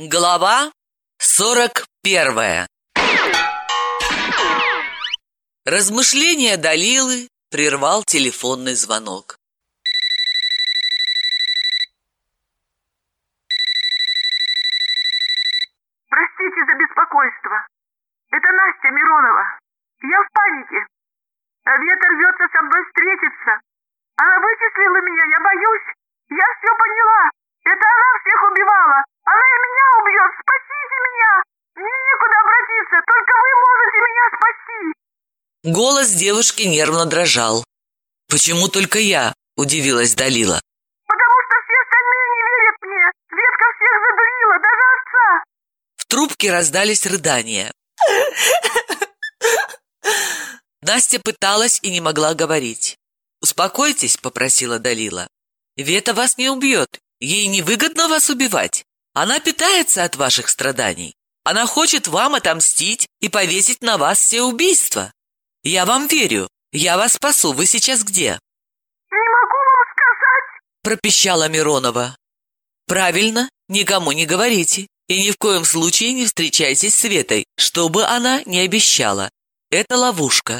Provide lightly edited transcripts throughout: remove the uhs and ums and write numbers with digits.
Глава 41. Размышления Далилы прервал телефонный звонок. Простите за беспокойство. Это Настя Миронова. Я в панике. Вета рвется со мной встретиться. Она вычислила меня, я боюсь. Я все поняла. Это она всех убивала. Она и меня убьет. Спасите меня. Мне некуда обратиться. Только вы можете меня спасти. Голос девушки нервно дрожал. «Почему только я?» – удивилась Далила. Потому что все остальные не верят мне. Ветка всех задурила, даже отца. В трубке раздались рыдания. Настя пыталась и не могла говорить. «Успокойтесь», – попросила Далила. «Вета вас не убьет. Ей невыгодно вас убивать. Она питается от ваших страданий. Она хочет вам отомстить и повесить на вас все убийства. Я вам верю. Я вас спасу. Вы сейчас где?» Не могу вам сказать. Пропищала Миронова. «Правильно, никому не говорите. И ни в коем случае не встречайтесь с Светой, что бы она ни обещала. Это ловушка».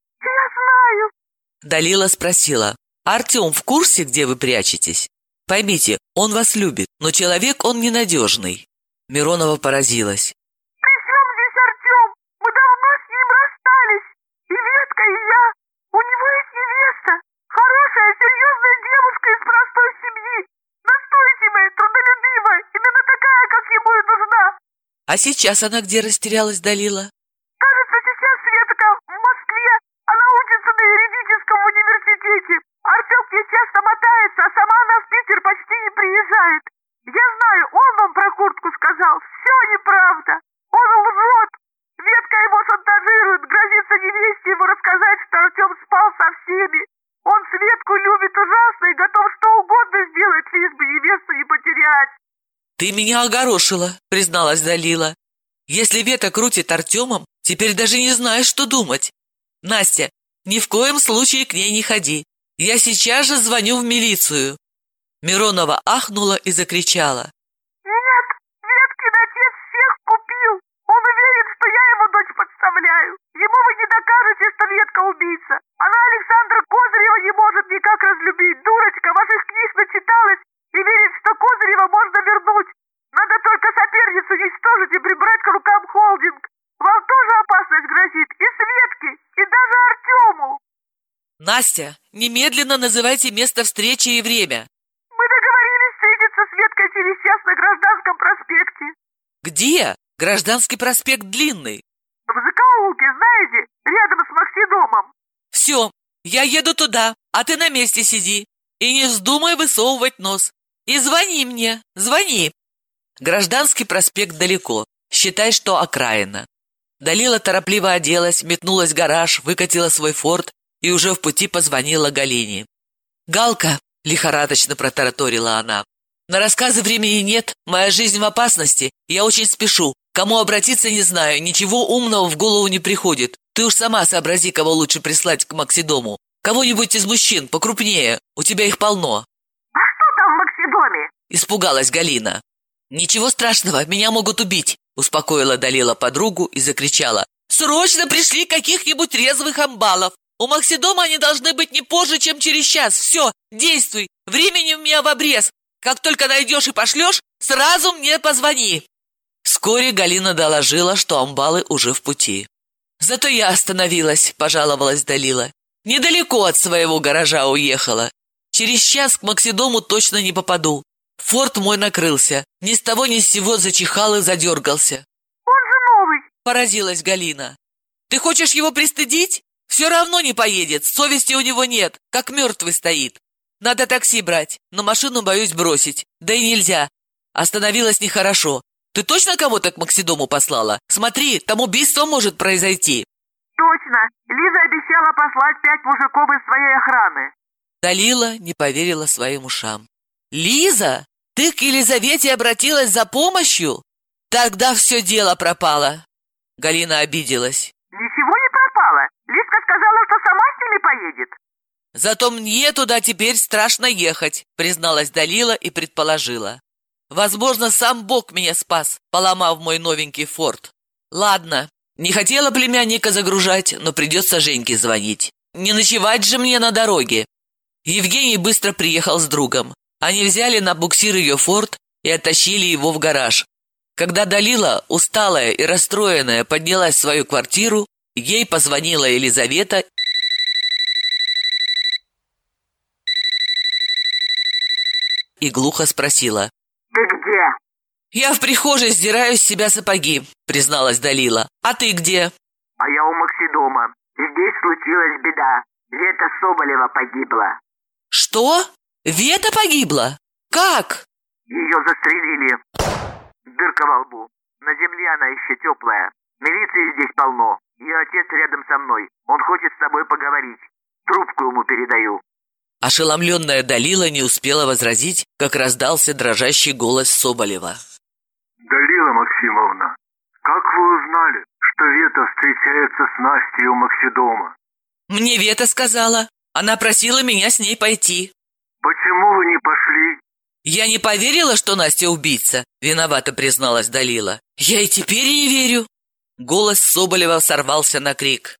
Я знаю. Далила спросила: «Артем в курсе, где вы прячетесь? Поймите, он вас любит, но человек он ненадежный». Миронова поразилась. При чем здесь Артем? Мы давно с ним расстались. И Ветка, и я. У него есть невеста. Хорошая, серьезная девушка из простой семьи. Настойчивая, трудолюбивая. Именно такая, как ему и нужна. «А сейчас она где растерялась, Далила?» Кажется, сейчас Светка в Москве. Она учится на юридическом университете. Артем к ней часто мотается, а сама она в Питер почти не приезжает. Я знаю, он вам про куртку сказал. Все неправда. Он лжет. Ветка его шантажирует, грозится невесте ему рассказать, что Артем спал со всеми. Он Светку любит ужасно и готов что угодно сделать, лишь бы невесту не потерять. «Ты меня огорошила», — призналась Далила. «Если Вета крутит Артемом, теперь даже не знаешь, что думать. Настя, ни в коем случае к ней не ходи. Я сейчас же звоню в милицию». Миронова ахнула и закричала. Нет, Веткин отец всех купил. Он уверен, что я его дочь подставляю. Ему вы не докажете, что Ветка убийца. Она Александра Козырева не может никак разлюбить. Дурочка, ваших книг начиталась и верит, что Козырева можно вернуть. Надо только соперницу уничтожить и прибрать к рукам холдинг. Вам тоже опасность грозит. И Светке, и даже Артему. «Настя, немедленно называйте место встречи и время». Мы договорились встретиться с Веткой через час на Гражданском проспекте. «Где? Гражданский проспект длинный». В закоулке, знаете, рядом с Максидомом. «Все, я еду туда, а ты на месте сиди. И не вздумай высовывать нос. И звони мне, звони». Гражданский проспект далеко, считай, что окраина. Далила торопливо оделась, метнулась в гараж, выкатила свой форт и уже в пути позвонила Галине. «Галка», — лихорадочно протараторила она, — «на рассказы времени нет, моя жизнь в опасности, я очень спешу. Кому обратиться не знаю, ничего умного в голову не приходит. Ты уж сама сообрази, кого лучше прислать к Максидому. Кого-нибудь из мужчин, покрупнее, у тебя их полно». А что там в Максидоме? Испугалась Галина. «Ничего страшного, меня могут убить», — успокоила Далила подругу и закричала. «Срочно пришли каких-нибудь резвых амбалов. У Максидома они должны быть не позже, чем через час. Все, действуй, времени у меня в обрез. Как только найдешь и пошлешь, сразу мне позвони». Вскоре Галина доложила, что амбалы уже в пути. «Зато я остановилась», — пожаловалась Далила. «Недалеко от своего гаража уехала. Через час к Максидому точно не попаду. Форт мой накрылся, ни с того ни с сего зачихал и задергался». Он же новый. Поразилась Галина. «Ты хочешь его пристыдить? Все равно не поедет, совести у него нет, как мертвый стоит. Надо такси брать, но машину боюсь бросить, да и нельзя. Остановилась нехорошо. Ты точно кого-то к Максидому послала? Смотри, там убийство может произойти». Точно. Лиза обещала послать 5 мужиков из своей охраны. Далила не поверила своим ушам. «Лиза? Ты к Елизавете обратилась за помощью? Тогда все дело пропало». Галина обиделась. Ничего не пропало. Лизка сказала, что сама с ними поедет. «Зато мне туда теперь страшно ехать», призналась Далила и предположила. Возможно, сам Бог меня спас, поломав мой новенький форт. Ладно, не хотела племянника загружать, но придется Женьке звонить. Не ночевать же мне на дороге. Евгений быстро приехал с другом. Они взяли на буксир ее форт и оттащили его в гараж. Когда Далила, усталая и расстроенная, поднялась в свою квартиру, ей позвонила Елизавета и глухо спросила: «Ты где?» «Я в прихожей сдираю с себя сапоги», — призналась Далила. «А ты где?» «А я у Макси дома. Здесь случилась беда. Вета Соболева погибла». «Что? Вета погибла? Как?» Ее застрелили. Дырка во лбу. На земле она еще теплая. Милиции здесь полно. Ее отец рядом со мной. Он хочет с тобой поговорить. Трубку ему передаю». Ошеломленная Далила не успела возразить, как раздался дрожащий голос Соболева. «Далила Максимовна, как вы узнали, что Вета встречается с Настей у Макси дома?» «Мне Вета сказала. Она просила меня с ней пойти». «Почему вы не пошли?» «Я не поверила, что Настя убийца», — виновато призналась Далила. «Я и теперь не верю». Голос Соболева сорвался на крик.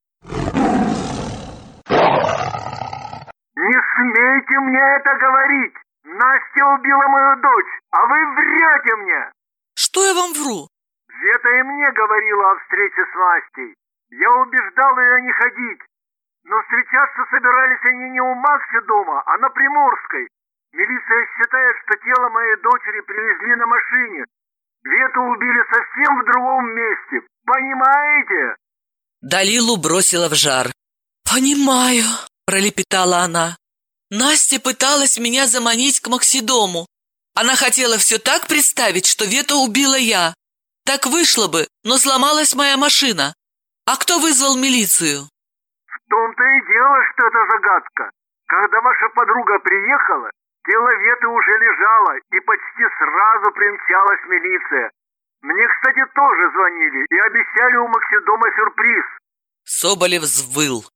«Не смейте мне это говорить! Настя убила мою дочь, а вы врете мне!» «Что я вам вру?» Вета и мне говорила о встрече с Настей. Я убеждал ее не ходить. Но встречаться собирались они не у Макси дома, а на Приморской. Милиция считает, что тело моей дочери привезли на машине. Вету убили совсем в другом месте. Понимаете?» Далилу бросила в жар. «Понимаю», — пролепетала она. «Настя пыталась меня заманить к Максидому. Она хотела все так представить, что Вету убила я. Так вышло бы, но сломалась моя машина. А кто вызвал милицию?» «В том-то и дело, что это загадка. Когда ваша подруга приехала, тело Веты уже лежало, и почти сразу примчалась милиция. Мне, кстати, тоже звонили и обещали у Максидома сюрприз». Соболев взвыл.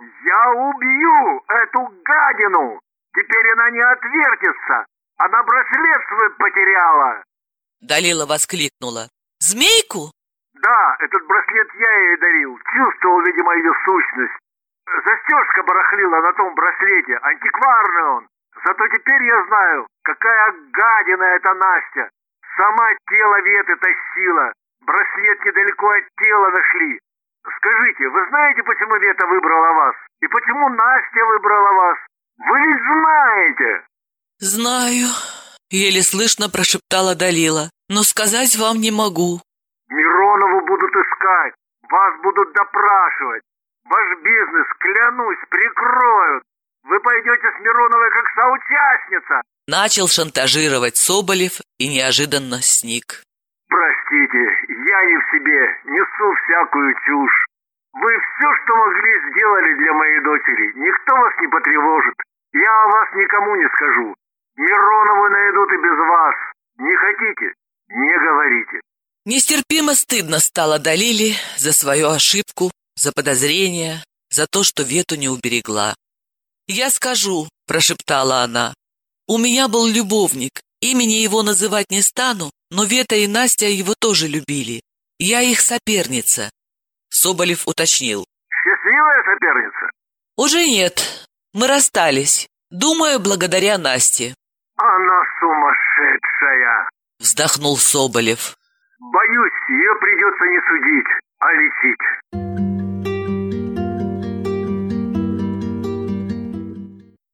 «Я убью эту гадину! Теперь она не отвертится! Она браслет свой потеряла!» Далила воскликнула. «Змейку?» «Да, этот браслет я ей дарил. Чувствовал, видимо, ее сущность. Застежка барахлила на том браслете. Антикварный он. Зато теперь я знаю, какая гадина эта Настя. Сама тело Веты тащила. Браслет недалеко от тела нашли. Скажите, вы знаете, почему Вета выбрала вас? И почему Настя выбрала вас? Вы ведь знаете!» «Знаю», — еле слышно прошептала Далила. «Но сказать вам не могу». «Миронову будут искать. Вас будут допрашивать. Ваш бизнес, клянусь, прикроют. Вы пойдете с Мироновой как соучастница». Начал шантажировать Соболев и неожиданно сник. «Простите, я не в себе, несу всякую чушь. Вы все, что могли, сделали для моей дочери. Никто вас не потревожит. Я о вас никому не скажу. Миронову найдут и без вас. Не хотите? Не говорите». Нестерпимо стыдно стало Далиле за свою ошибку, за подозрение, за то, что Вету не уберегла. «Я скажу», — прошептала она. «У меня был любовник. Имени его называть не стану, но Вета и Настя его тоже любили. Я их соперница». Соболев уточнил. «Счастливая соперница?» «Уже нет. Мы расстались. Думаю, благодаря Насте». «Она сумасшедшая!» Вздохнул Соболев. «Боюсь, ее придется не судить.